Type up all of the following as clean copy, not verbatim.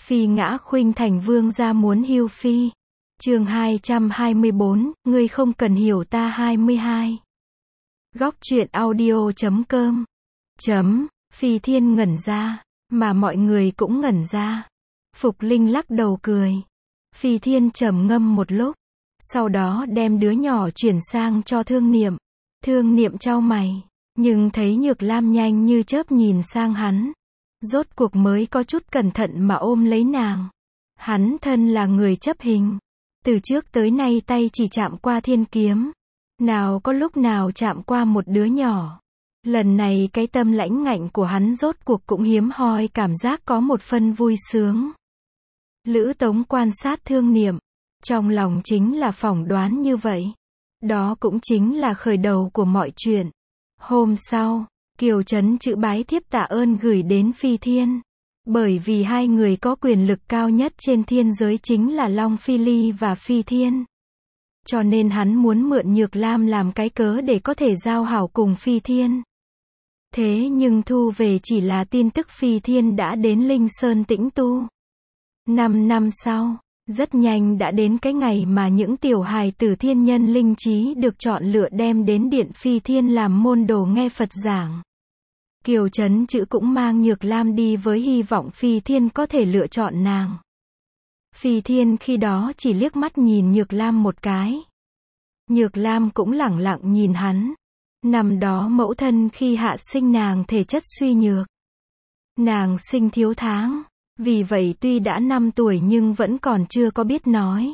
Phi ngã khuynh thành vương gia muốn hưu phi. Chương 224, ngươi không cần hiểu ta 22. Góc truyện audio.com. Phi Thiên ngẩn ra, mà mọi người cũng ngẩn ra. Phục Linh lắc đầu cười. Phi Thiên trầm ngâm một lúc, sau đó đem đứa nhỏ chuyển sang cho Thương Niệm. Thương Niệm chau mày, nhưng thấy Nhược Lam nhanh như chớp nhìn sang hắn. Rốt cuộc mới có chút cẩn thận mà ôm lấy nàng. Hắn thân là người chấp hình, từ trước tới nay tay chỉ chạm qua thiên kiếm, nào có lúc nào chạm qua một đứa nhỏ. Lần này cái tâm lãnh ngạnh của hắn rốt cuộc cũng hiếm hoi cảm giác có một phân vui sướng. Lữ Tống quan sát Thương Niệm, trong lòng chính là phỏng đoán như vậy. Đó cũng chính là khởi đầu của mọi chuyện. Hôm sau, Kiều Trấn chữ bái thiếp tạ ơn gửi đến Phi Thiên. Bởi vì hai người có quyền lực cao nhất trên thiên giới chính là Long Phi Ly và Phi Thiên. Cho nên hắn muốn mượn Nhược Lam làm cái cớ để có thể giao hảo cùng Phi Thiên. Thế nhưng thu về chỉ là tin tức Phi Thiên đã đến Linh Sơn tĩnh tu. 5 năm sau, rất nhanh đã đến cái ngày mà những tiểu hài tử thiên nhân linh trí được chọn lựa đem đến điện Phi Thiên làm môn đồ nghe Phật giảng. Kiều Trấn chữ cũng mang Nhược Lam đi với hy vọng Phi Thiên có thể lựa chọn nàng. Phi Thiên khi đó chỉ liếc mắt nhìn Nhược Lam một cái. Nhược Lam cũng lẳng lặng nhìn hắn. Năm đó mẫu thân khi hạ sinh nàng thể chất suy nhược. Nàng sinh thiếu tháng, vì vậy tuy đã 5 tuổi nhưng vẫn còn chưa có biết nói.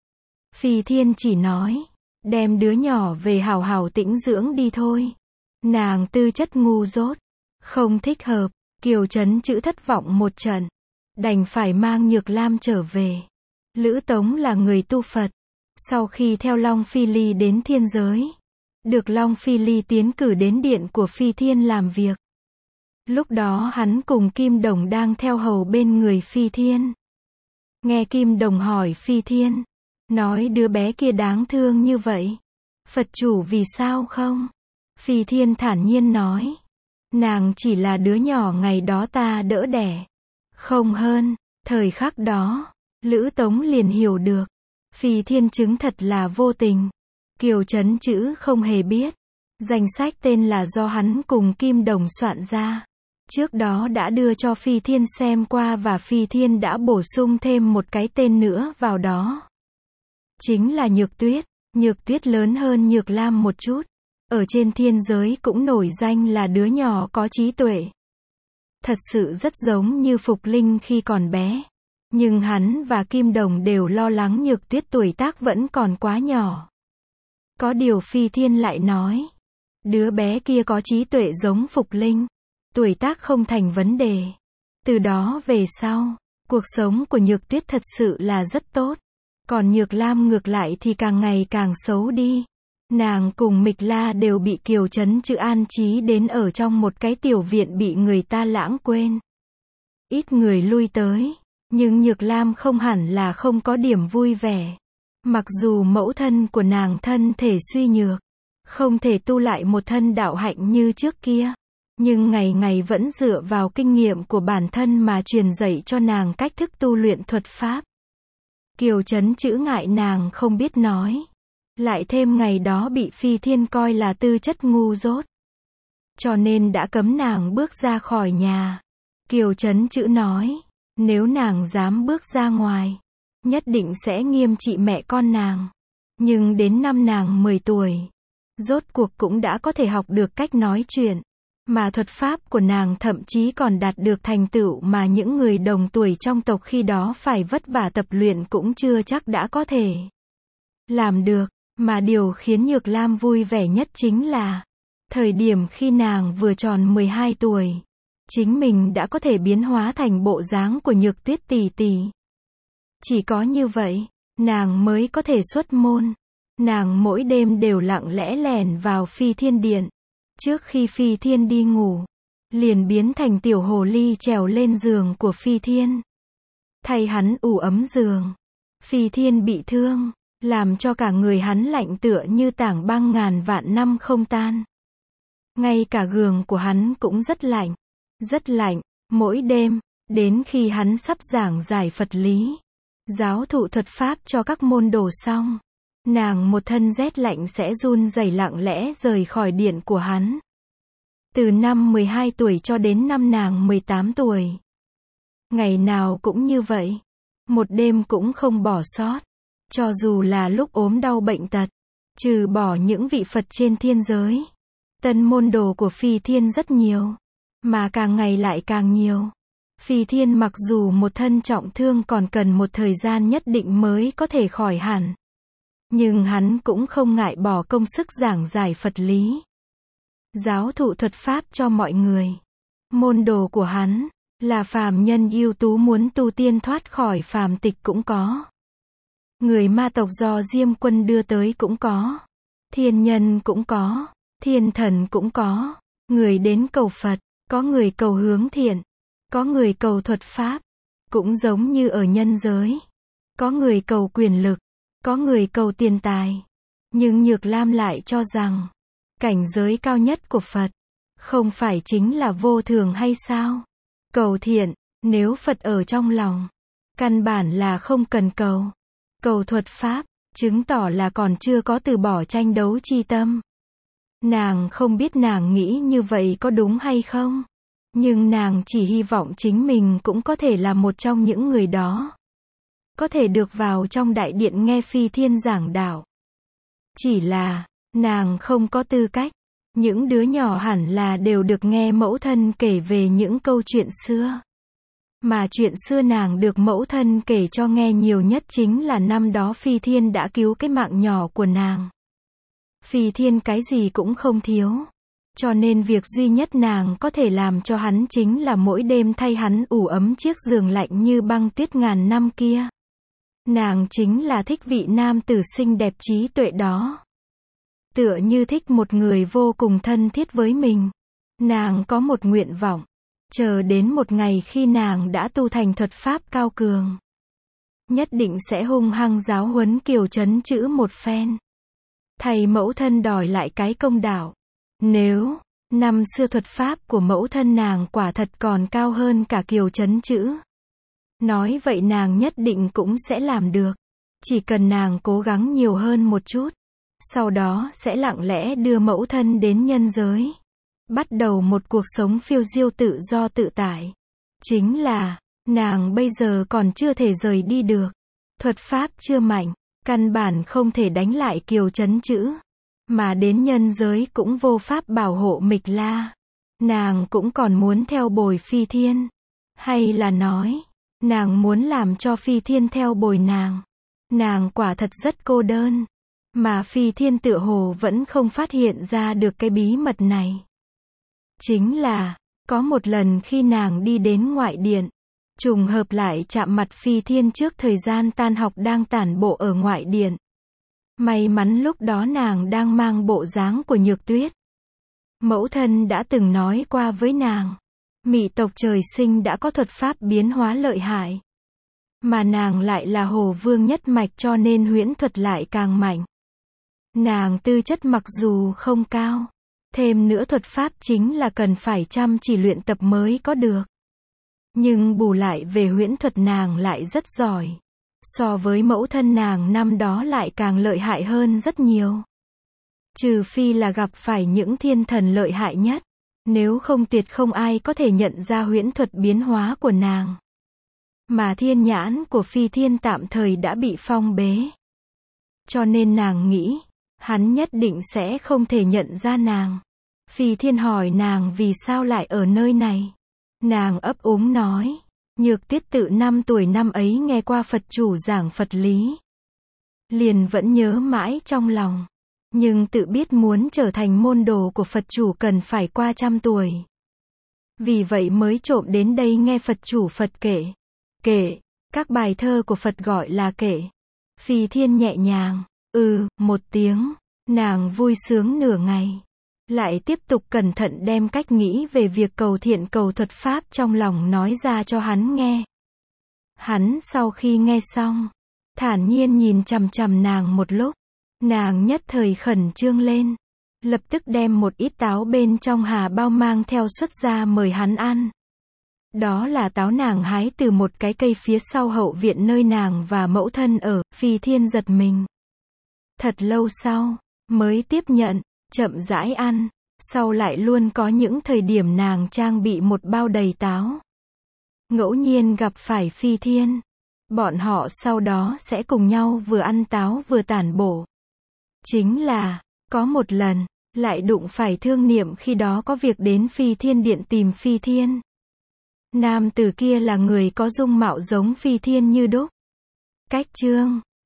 Phi Thiên chỉ nói, đem đứa nhỏ về hảo hảo tĩnh dưỡng đi thôi. Nàng tư chất ngu dốt, không thích hợp. Kiều Trấn chữ thất vọng một trận, đành phải mang Nhược Lam trở về. Lữ Tống là người tu Phật, sau khi theo Long Phi Ly đến thiên giới, được Long Phi Ly tiến cử đến điện của Phi Thiên làm việc. Lúc đó hắn cùng Kim Đồng đang theo hầu bên người Phi Thiên. Nghe Kim Đồng hỏi Phi Thiên, nói đứa bé kia đáng thương như vậy, Phật chủ vì sao không? Phi Thiên thản nhiên nói, nàng chỉ là đứa nhỏ ngày đó ta đỡ đẻ, không hơn. Thời khắc đó, Lữ Tống liền hiểu được, Phi Thiên chứng thật là vô tình. Kiều Trấn chữ không hề biết, danh sách tên là do hắn cùng Kim Đồng soạn ra. Trước đó đã đưa cho Phi Thiên xem qua và Phi Thiên đã bổ sung thêm một cái tên nữa vào đó. Chính là Nhược Tuyết. Nhược Tuyết lớn hơn Nhược Lam một chút. Ở trên thiên giới cũng nổi danh là đứa nhỏ có trí tuệ. Thật sự rất giống như Phục Linh khi còn bé. Nhưng hắn và Kim Đồng đều lo lắng Nhược Tuyết tuổi tác vẫn còn quá nhỏ. Có điều Phi Thiên lại nói, đứa bé kia có trí tuệ giống Phục Linh, tuổi tác không thành vấn đề. Từ đó về sau, cuộc sống của Nhược Tuyết thật sự là rất tốt. Còn Nhược Lam ngược lại thì càng ngày càng xấu đi. Nàng cùng Mịch La đều bị Kiều Trấn chữ an trí đến ở trong một cái tiểu viện bị người ta lãng quên. Ít người lui tới, nhưng Nhược Lam không hẳn là không có điểm vui vẻ. Mặc dù mẫu thân của nàng thân thể suy nhược, không thể tu lại một thân đạo hạnh như trước kia, nhưng ngày ngày vẫn dựa vào kinh nghiệm của bản thân mà truyền dạy cho nàng cách thức tu luyện thuật pháp. Kiều Trấn chữ ngại nàng không biết nói, lại thêm ngày đó bị Phi Thiên coi là tư chất ngu dốt, cho nên đã cấm nàng bước ra khỏi nhà. Kiều Trấn chữ nói, nếu nàng dám bước ra ngoài, nhất định sẽ nghiêm trị mẹ con nàng. Nhưng đến năm nàng 10 tuổi, rốt cuộc cũng đã có thể học được cách nói chuyện, mà thuật pháp của nàng thậm chí còn đạt được thành tựu mà những người đồng tuổi trong tộc khi đó phải vất vả tập luyện cũng chưa chắc đã có thể làm được. Mà điều khiến Nhược Lam vui vẻ nhất chính là, thời điểm khi nàng vừa tròn 12 tuổi, chính mình đã có thể biến hóa thành bộ dáng của Nhược Tuyết tỷ tỷ. Chỉ có như vậy, nàng mới có thể xuất môn. Nàng mỗi đêm đều lặng lẽ lẻn vào Phi Thiên điện. Trước khi Phi Thiên đi ngủ, liền biến thành tiểu hồ ly trèo lên giường của Phi Thiên, thay hắn ủ ấm giường. Phi Thiên bị thương, làm cho cả người hắn lạnh tựa như tảng băng ngàn vạn năm không tan. Ngay cả giường của hắn cũng rất lạnh. Mỗi đêm, Đến khi hắn sắp giảng giải Phật lý, giáo thụ thuật pháp cho các môn đồ xong, nàng một thân rét lạnh sẽ run rẩy lặng lẽ rời khỏi điện của hắn. Từ năm 12 tuổi cho đến năm nàng 18 tuổi. Ngày nào cũng như vậy. Một đêm cũng không bỏ sót. Cho dù là lúc ốm đau bệnh tật. Trừ bỏ những vị Phật trên thiên giới. Tân môn đồ của Phi Thiên rất nhiều. Mà càng ngày lại càng nhiều. Phi Thiên mặc dù một thân trọng thương còn cần một thời gian nhất định mới có thể khỏi hẳn. Nhưng hắn cũng không ngại bỏ công sức giảng giải Phật lý. Giáo thụ thuật pháp cho mọi người. Môn đồ của hắn là phàm nhân ưu tú muốn tu tiên thoát khỏi phàm tịch cũng có. Người ma tộc do Diêm Quân đưa tới cũng có. Thiên nhân cũng có. Thiên thần cũng có. Người đến cầu Phật, có người cầu hướng thiện, có người cầu thuật pháp, cũng giống như ở nhân giới. Có người cầu quyền lực, có người cầu tiền tài. Nhưng Nhược Lam lại cho rằng cảnh giới cao nhất của Phật không phải chính là vô thường hay sao? Cầu thiện, nếu Phật ở trong lòng, căn bản là không cần cầu. Cầu thuật pháp, chứng tỏ là còn chưa có từ bỏ tranh đấu chi tâm. Nàng không biết nàng nghĩ như vậy có đúng hay không, nhưng nàng chỉ hy vọng chính mình cũng có thể là một trong những người đó. Có thể được vào trong đại điện nghe Phi Thiên giảng đạo. Chỉ là nàng không có tư cách. Những đứa nhỏ hẳn là đều được nghe mẫu thân kể về những câu chuyện xưa. Mà chuyện xưa nàng được mẫu thân kể cho nghe nhiều nhất chính là năm đó Phi Thiên đã cứu cái mạng nhỏ của nàng. Phi Thiên cái gì cũng không thiếu. Cho nên việc duy nhất nàng có thể làm cho hắn chính là mỗi đêm thay hắn ủ ấm chiếc giường lạnh như băng tuyết ngàn năm kia. Nàng chính là thích vị nam tử xinh đẹp trí tuệ đó. Tựa như thích một người vô cùng thân thiết với mình. Nàng có một nguyện vọng. Chờ đến một ngày khi nàng đã tu thành thuật pháp cao cường. Nhất định sẽ hung hăng giáo huấn Kiều Trấn Chữ một phen. Thầy mẫu thân đòi lại cái công đạo. Nếu năm xưa thuật pháp của mẫu thân nàng quả thật còn cao hơn cả Kiều Trấn Chữ. Nói vậy nàng nhất định cũng sẽ làm được. Chỉ cần nàng cố gắng nhiều hơn một chút. Sau đó sẽ lặng lẽ đưa mẫu thân đến nhân giới. Bắt đầu một cuộc sống phiêu diêu tự do tự tại. Chính là, nàng bây giờ còn chưa thể rời đi được. Thuật pháp chưa mạnh, căn bản không thể đánh lại Kiều Trấn Chữ. Mà đến nhân giới cũng vô pháp bảo hộ Mịch La. Nàng cũng còn muốn theo bồi Phi Thiên. Hay là nói, nàng muốn làm cho Phi Thiên theo bồi nàng. Nàng quả thật rất cô đơn. Mà Phi Thiên tựa hồ vẫn không phát hiện ra được cái bí mật này. Chính là, có một lần khi nàng đi đến ngoại điện, trùng hợp lại chạm mặt Phi Thiên trước thời gian tan học đang tản bộ ở ngoại điện. May mắn lúc đó nàng đang mang bộ dáng của Nhược Tuyết. Mẫu thân đã từng nói qua với nàng, Mị tộc trời sinh đã có thuật pháp biến hóa lợi hại. Mà nàng lại là Hồ Vương nhất mạch cho nên huyễn thuật lại càng mạnh. Nàng tư chất mặc dù không cao, thêm nữa thuật pháp chính là cần phải chăm chỉ luyện tập mới có được. Nhưng bù lại về huyễn thuật nàng lại rất giỏi. So với mẫu thân nàng năm đó lại càng lợi hại hơn rất nhiều. Trừ phi là gặp phải những thiên thần lợi hại nhất. Nếu không tuyệt không ai có thể nhận ra huyễn thuật biến hóa của nàng. Mà thiên nhãn của Phi Thiên tạm thời đã bị phong bế. Cho nên nàng nghĩ, hắn nhất định sẽ không thể nhận ra nàng. Phi Thiên hỏi nàng vì sao lại ở nơi này. Nàng ấp úng nói, Nhược Tuyết tự 5 tuổi năm ấy nghe qua Phật chủ giảng Phật lý. Liền vẫn nhớ mãi trong lòng. Nhưng tự biết muốn trở thành môn đồ của Phật chủ cần phải qua 100 tuổi. Vì vậy mới trộm đến đây nghe Phật chủ Phật kể. Kể, các bài thơ của Phật gọi là kể. Phi Thiên nhẹ nhàng, một tiếng, nàng vui sướng nửa ngày. Lại tiếp tục cẩn thận đem cách nghĩ về việc cầu thiện cầu thuật pháp trong lòng nói ra cho hắn nghe. Hắn sau khi nghe xong, thản nhiên nhìn chằm chằm nàng một lúc. Nàng nhất thời khẩn trương lên. Lập tức đem một ít táo bên trong hà bao mang theo xuất ra mời hắn ăn. Đó là táo nàng hái từ một cái cây phía sau hậu viện nơi nàng và mẫu thân ở. Phi Thiên giật mình. Thật lâu sau, mới tiếp nhận, chậm rãi ăn. Sau lại luôn có những thời điểm nàng trang bị một bao đầy táo. Ngẫu nhiên gặp phải Phi Thiên. Bọn họ sau đó sẽ cùng nhau vừa ăn táo vừa tản bộ. Chính là, có một lần, lại đụng phải Thương Niệm khi đó có việc đến Phi Thiên Điện tìm Phi Thiên. Nam tử kia là người có dung mạo giống Phi Thiên như đúc. Cách chương